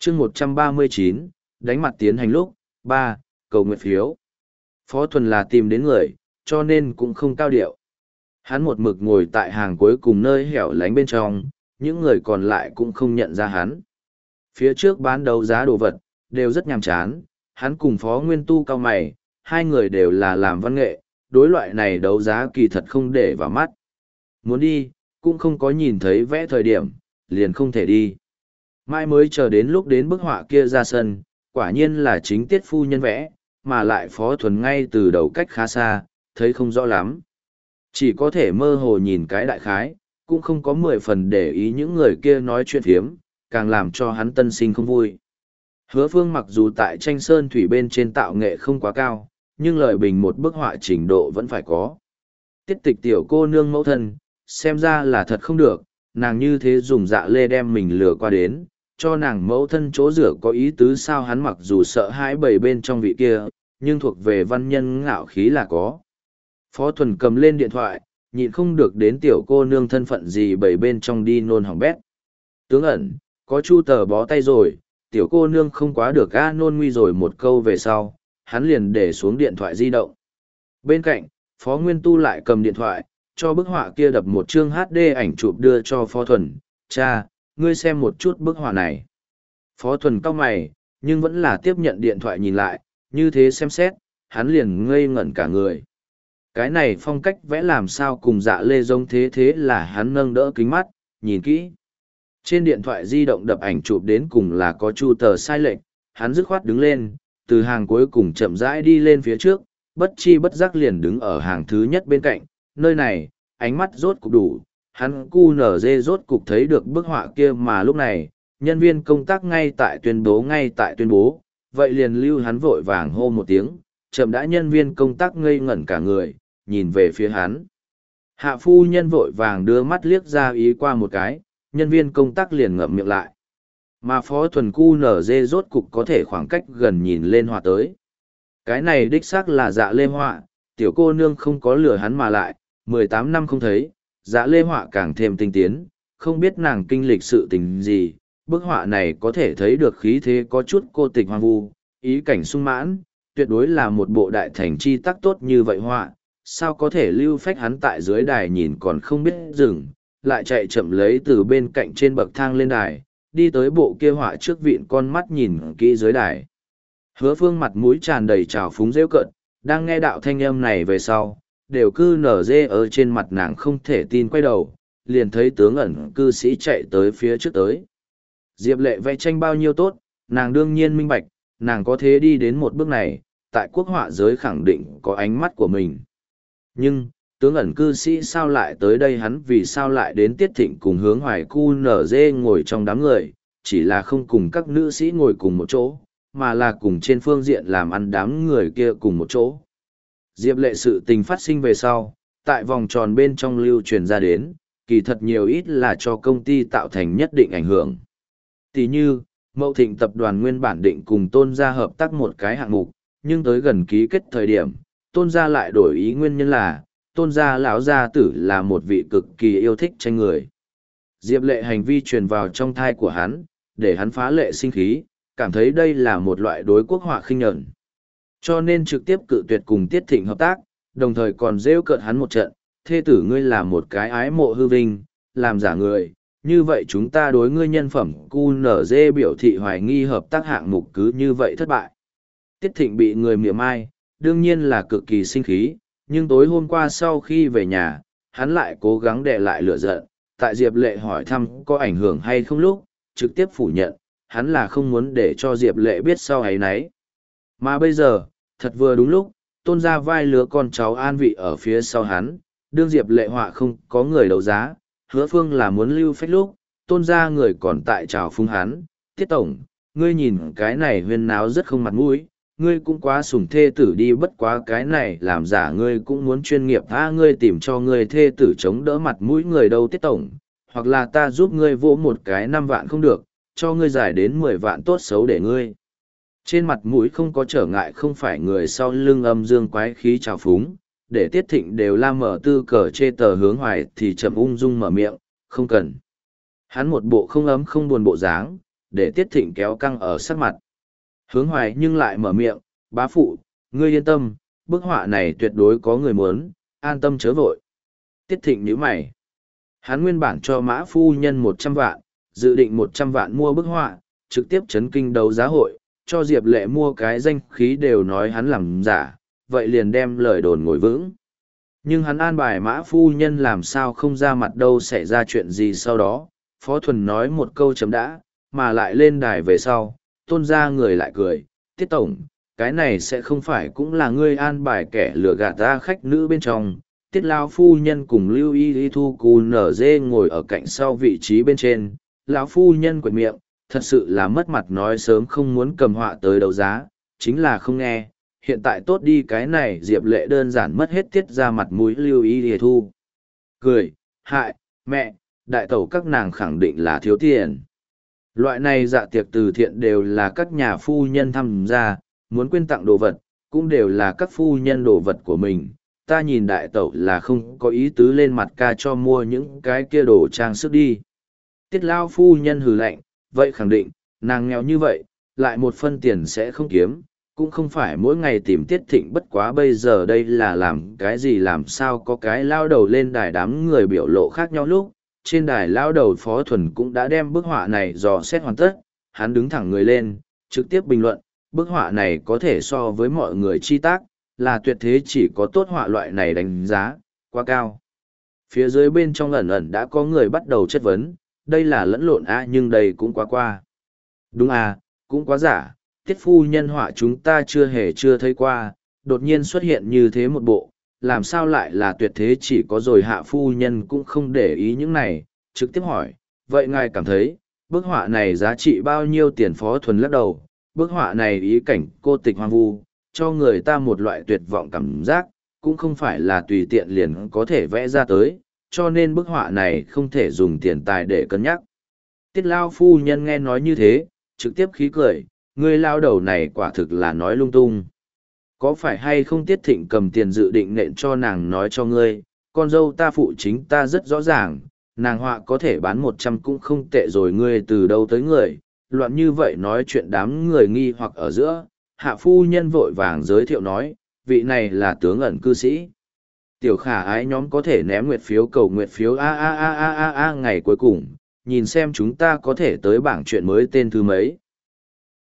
chương 139, đánh mặt tiến hành lúc, 3, cầu nguyện phiếu. Phó Thuần là tìm đến người, cho nên cũng không cao điệu. Hắn một mực ngồi tại hàng cuối cùng nơi hẻo lánh bên trong, những người còn lại cũng không nhận ra hắn. Phía trước bán đấu giá đồ vật, đều rất nhàm chán, hắn cùng Phó Nguyên Tu cao mày, hai người đều là làm văn nghệ, đối loại này đấu giá kỳ thật không để vào mắt. Muốn đi, cũng không có nhìn thấy vẽ thời điểm, liền không thể đi. Mai mới chờ đến lúc đến bức họa kia ra sân, quả nhiên là chính tiết phu nhân vẽ, mà lại Phó Thuần ngay từ đầu cách khá xa, thấy không rõ lắm. Chỉ có thể mơ hồ nhìn cái đại khái, cũng không có 10 phần để ý những người kia nói chuyện phiếm, càng làm cho hắn tân sinh không vui. Hứa Phương mặc dù tại tranh sơn thủy bên trên tạo nghệ không quá cao, nhưng lời bình một bức họa trình độ vẫn phải có. Tiết tịch tiểu cô nương mẫu thân, xem ra là thật không được, nàng như thế dùng dạ lê đem mình lừa qua đến, cho nàng mẫu thân chỗ rửa có ý tứ sao. Hắn mặc dù sợ hãi bầy bên trong vị kia, nhưng thuộc về văn nhân ngạo khí là có. Phó Thuần cầm lên điện thoại, nhịn không được đến tiểu cô nương thân phận gì bầy bên trong đi nôn hỏng bét. Tướng ẩn, có chu tờ bó tay rồi, tiểu cô nương không quá được a nôn nguy rồi một câu về sau, hắn liền để xuống điện thoại di động. Bên cạnh, Phó Nguyên Tu lại cầm điện thoại, cho bức họa kia đập một chương HD ảnh chụp đưa cho Phó Thuần. Cha, ngươi xem một chút bức họa này. Phó Thuần cau mày, nhưng vẫn là tiếp nhận điện thoại nhìn lại, như thế xem xét, hắn liền ngây ngẩn cả người. Cái này phong cách vẽ làm sao cùng dạ lê giống thế, thế là hắn nâng đỡ kính mắt, nhìn kỹ. Trên điện thoại di động đập ảnh chụp đến cùng là có chu tờ sai lệch, hắn dứt khoát đứng lên, từ hàng cuối cùng chậm rãi đi lên phía trước, bất chi bất giác liền đứng ở hàng thứ nhất bên cạnh. Nơi này, ánh mắt rốt cục đủ, hắn cu nở dê rốt cục thấy được bức họa kia, mà lúc này, nhân viên công tác ngay tại tuyên bố, vậy liền lưu hắn vội vàng hô một tiếng, chậm đã. Nhân viên công tác ngây ngẩn cả người, nhìn về phía hắn. Hạ phu nhân vội vàng đưa mắt liếc ra ý qua một cái, nhân viên công tác liền ngậm miệng lại. Mà Phó Thuần cu nở dê rốt cục có thể khoảng cách gần nhìn lên họa tới. Cái này đích xác là dạ lê họa, tiểu cô nương không có lừa hắn mà lại, 18 năm không thấy, dạ lê họa càng thêm tinh tiến, không biết nàng kinh lịch sự tình gì. Bức họa này có thể thấy được khí thế có chút cô tịch hoang vu, ý cảnh sung mãn, tuyệt đối là một bộ đại thành chi tác tốt như vậy họa. Sao có thể lưu phách hắn tại dưới đài nhìn còn không biết dừng, lại chạy chậm lấy từ bên cạnh trên bậc thang lên đài, đi tới bộ kia họa trước vịn con mắt nhìn kỹ dưới đài. Hứa Phương mặt mũi tràn đầy trào phúng rêu cợt, đang nghe đạo thanh âm này về sau, đều cư nở dê ở trên mặt nàng không thể tin, quay đầu, liền thấy tướng ẩn cư sĩ chạy tới phía trước tới. Diệp Lệ vẽ tranh bao nhiêu tốt, nàng đương nhiên minh bạch, nàng có thế đi đến một bước này, tại quốc họa giới khẳng định có ánh mắt của mình. Nhưng, tướng ẩn cư sĩ sao lại tới đây, hắn vì sao lại đến Tiết Thịnh cùng Hướng Hoài cu nở dê ngồi trong đám người, chỉ là không cùng các nữ sĩ ngồi cùng một chỗ, mà là cùng trên phương diện làm ăn đám người kia cùng một chỗ. Diệp Lệ sự tình phát sinh về sau, tại vòng tròn bên trong lưu truyền ra đến, kỳ thật nhiều ít là cho công ty tạo thành nhất định ảnh hưởng. Tỷ như, Mậu Thịnh tập đoàn nguyên bản định cùng Tôn gia hợp tác một cái hạng mục, nhưng tới gần ký kết thời điểm, Tôn gia lại đổi ý, nguyên nhân là Tôn gia lão gia tử là một vị cực kỳ yêu thích tranh người. Diệp Lệ hành vi truyền vào trong thai của hắn, để hắn phá lệ sinh khí, cảm thấy đây là một loại đối quốc họa khinh nhẫn. Cho nên trực tiếp cự tuyệt cùng Tiết Thịnh hợp tác, đồng thời còn rêu cợt hắn một trận, thê tử ngươi là một cái ái mộ hư vinh, làm giả người, như vậy chúng ta đối ngươi nhân phẩm QNZ biểu thị hoài nghi hợp tác hạng mục cứ như vậy thất bại. Tiết Thịnh bị người mỉa mai, đương nhiên là cực kỳ sinh khí, nhưng tối hôm qua sau khi về nhà, hắn lại cố gắng đè lại lửa giận, tại Diệp Lệ hỏi thăm có ảnh hưởng hay không lúc, trực tiếp phủ nhận, hắn là không muốn để cho Diệp Lệ biết sau ấy nấy. Mà bây giờ, thật vừa đúng lúc, Tôn gia vai lứa con cháu an vị ở phía sau hắn, đương Diệp Lệ họa không có người đấu giá, Hứa Phương là muốn lưu phách lúc, Tôn gia người còn tại chào phúng hắn, Tiết Tổng, ngươi nhìn cái này huyên náo rất không mặt mũi, ngươi cũng quá sủng thê tử đi, bất quá cái này làm giả ngươi cũng muốn chuyên nghiệp, ngươi tìm cho ngươi thê tử chống đỡ mặt mũi người đâu Tiết Tổng, hoặc là ta giúp ngươi vỗ một cái 5 vạn không được, cho ngươi giải đến 10 vạn tốt xấu để ngươi. Trên mặt mũi không có trở ngại, không phải người sau lưng âm dương quái khí trào phúng, để Tiết Thịnh đều la mở tư cờ chê tờ Hướng Hoài thì chậm ung dung mở miệng, không cần. Hắn một bộ không ấm không buồn bộ dáng, để Tiết Thịnh kéo căng ở sắc mặt. Hướng Hoài nhưng lại mở miệng, bá phụ, ngươi yên tâm, bức họa này tuyệt đối có người muốn, an tâm chớ vội. Tiết Thịnh nhíu mày. Hắn nguyên bản cho Mã phu nhân 100 vạn, dự định 100 vạn mua bức họa, trực tiếp chấn kinh đấu giá hội, cho Diệp Lệ mua cái danh khí đều nói hắn làm giả, vậy liền đem lời đồn ngồi vững. Nhưng hắn an bài Mã phu nhân làm sao không ra mặt đâu xảy ra chuyện gì sau đó, Phó Thuần nói một câu chấm đã, mà lại lên đài về sau, Tôn ra người lại cười, Tiết Tổng, cái này sẽ không phải cũng là ngươi an bài kẻ lừa gạt ra khách nữ bên trong. Tiết Lao phu nhân cùng Lưu Y Thu Cù Nở Dê ngồi ở cạnh sau vị trí bên trên, lão phu nhân quệt miệng, thật sự là mất mặt nói sớm không muốn cầm họa tới đấu giá, chính là không nghe, hiện tại tốt đi cái này Diệp Lệ đơn giản mất hết tiết ra mặt mũi Lưu Y Thu. Cười, hại, mẹ, đại tẩu các nàng khẳng định là thiếu tiền. Loại này dạ tiệc từ thiện đều là các nhà phu nhân tham gia, muốn quyên tặng đồ vật, cũng đều là các phu nhân đồ vật của mình. Ta nhìn đại tẩu là không có ý tứ lên mặt ca cho mua những cái kia đồ trang sức đi. Tiết Lao phu nhân hừ lạnh, vậy khẳng định, nàng nghèo như vậy, lại một phân tiền sẽ không kiếm, cũng không phải mỗi ngày tìm Tiết Thịnh, bất quá bây giờ đây là làm cái gì làm sao có cái lao đầu lên đài, đám người biểu lộ khác nhau lúc. Trên đài lao đầu Phó Thuần cũng đã đem bức họa này dò xét hoàn tất, hắn đứng thẳng người lên, trực tiếp bình luận, bức họa này có thể so với mọi người chi tác, là tuyệt thế chỉ có tốt họa loại này đánh giá, quá cao. Phía dưới bên trong ẩn ẩn đã có người bắt đầu chất vấn, đây là lẫn lộn nhưng đây cũng quá qua. Đúng cũng quá giả, Tiết phu nhân họa chúng ta chưa thấy qua, đột nhiên xuất hiện như thế một bộ, làm sao lại là tuyệt thế chỉ có rồi Hạ phu nhân cũng không để ý những này, trực tiếp hỏi, vậy ngài cảm thấy, bức họa này giá trị bao nhiêu tiền? Phó Thuần lắc đầu, bức họa này ý cảnh cô tịch hoang vu, cho người ta một loại tuyệt vọng cảm giác, cũng không phải là tùy tiện liền có thể vẽ ra tới, cho nên bức họa này không thể dùng tiền tài để cân nhắc. Tiết Lao phu nhân nghe nói như thế, trực tiếp khí cười, người lao đầu này quả thực là nói lung tung. Có phải hay không Tiết Thịnh cầm tiền dự định nện cho nàng nói cho ngươi, con dâu ta phụ chính ta rất rõ ràng, nàng họa có thể bán 100 cũng không tệ rồi, ngươi từ đâu tới người, loạn như vậy nói chuyện đám người nghi hoặc ở giữa. Hạ phu nhân vội vàng giới thiệu nói, vị này là tướng ẩn cư sĩ. Tiểu khả ái nhóm có thể ném nguyệt phiếu cầu nguyệt phiếu ngày cuối cùng, nhìn xem chúng ta có thể tới bảng chuyện mới tên thứ mấy.